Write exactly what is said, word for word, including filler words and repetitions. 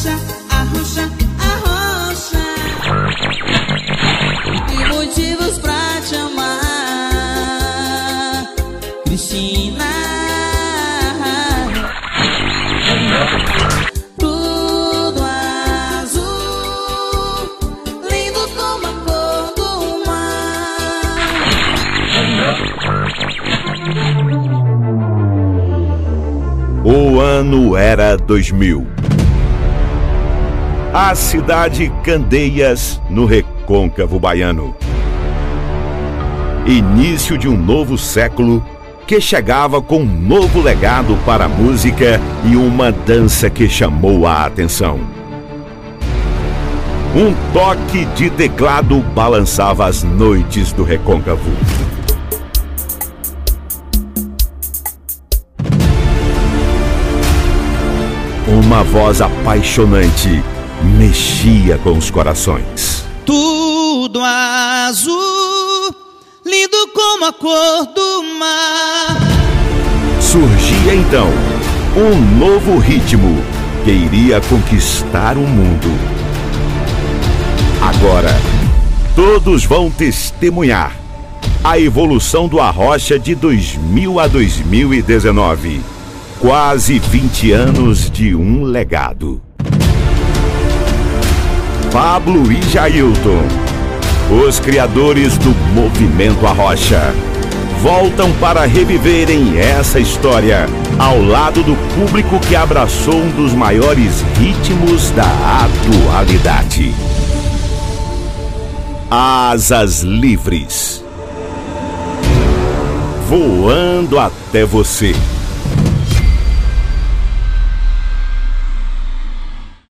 arrocha, arrocha, arrocha. E motivos pra te amar, Cristina. Tudo azul, lindo como a cor do mar. O ano era dois mil. A cidade Candeias, no recôncavo baiano. Início de um novo século que chegava com um novo legado para a música e uma dança que chamou a atenção. Um toque de teclado balançava as noites do recôncavo. Uma voz apaixonante mexia com os corações. Tudo azul, lindo como a cor do mar. Surgia então um novo ritmo que iria conquistar o mundo. Agora, todos vão testemunhar a evolução do Arrocha de dois mil a dois mil e dezenove. Quase vinte anos de um legado. Pablo e Jailton, os criadores do Movimento Arrocha, voltam para reviverem essa história ao lado do público que abraçou um dos maiores ritmos da atualidade. Asas Livres. Voando até você.